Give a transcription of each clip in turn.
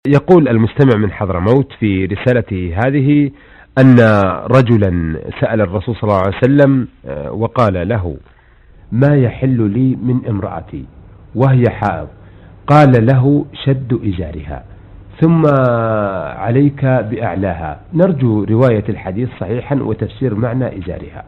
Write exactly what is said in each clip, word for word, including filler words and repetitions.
يقول المستمع من حضرموت في رسالته هذه أن رجلا سأل الرسول صلى الله عليه وسلم وقال له: ما يحل لي من امرأتي وهي حائض؟ قال له: شد إزارها ثم عليك بأعلاها. نرجو رواية الحديث صحيحا وتفسير معنى إزارها.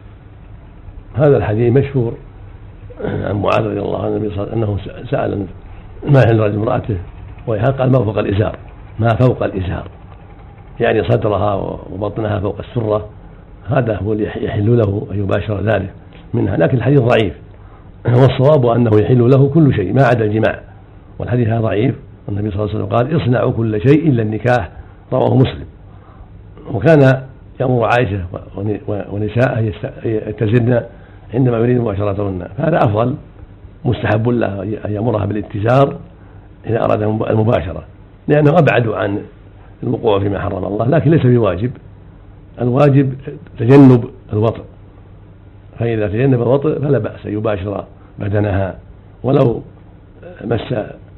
هذا الحديث مشهور عن معاذ رضي الله عنه أنه سأل ما يحل رجل امرأته وهي حائض، قال: ما فوق الإزار، ما فوق الإزار، يعني صدرها وبطنها فوق السرة، هذا هو اللي يحل له أن يباشر ذلك منها. لكن الحديث ضعيف، والصواب أنه يحل له كل شيء ما عدا الجماع، والحديث هذا ضعيف. النبي صلى الله عليه وسلم قال: اصنعوا كل شيء إلا النكاح، رواه مسلم. وكان يأمر عائشة ونساء يتزرن عندما يريد مباشرتهن، فهذا أفضل، مستحب له أن يأمرها بالاتزار إذا أراد المباشرة، لأنه أبعد عن الوقوع فيما حرم الله، لكن ليس بواجب. الواجب تجنب الوطء، فإذا تجنب الوطء فلا بأس أن يباشر بدنها ولو مس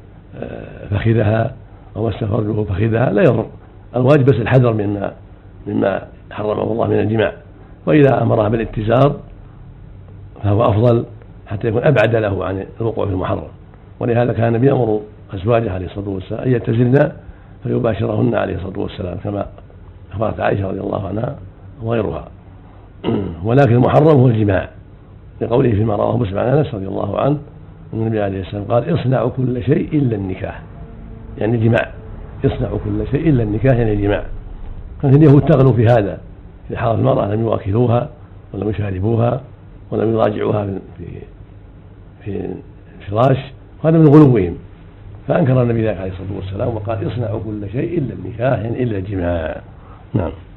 فخذها أو مس فرجه فخذها، لا يضر. الواجب بس الحذر مما مما حرمه الله من الجماع، وإذا أمرها بالاتزار فهو أفضل حتى يكون أبعد له عن الوقوع في المحرم. ولهذا كان النبي يأمر أزواجه عليه الصلاة والسلام أن يتزلن فيباشرهن عليه الصلاة والسلام، كما أخبرت عائشة رضي الله عنها وغيرها. ولكن المحرم هو الجماع، لقوله فيما رواه مسلم عن أنس رضي الله عنه أن النبي عليه السلام قال: اصنعوا كل شيء إلا النكاح، يعني الجماع. اصنعوا كل شيء إلا النكاح يعني الجماع. كانت اليهود تغلو في هذا، في حال المرأة لم يواكلوها ولم يشاربوها ولم يراجعوها في في الفراش، وهذا من غلوهم، فأنكر النبي ذلك عليه الصلاة والسلام وقال: اصنعوا كل شيء إلا النكاح يعني إلا الجماع. نعم.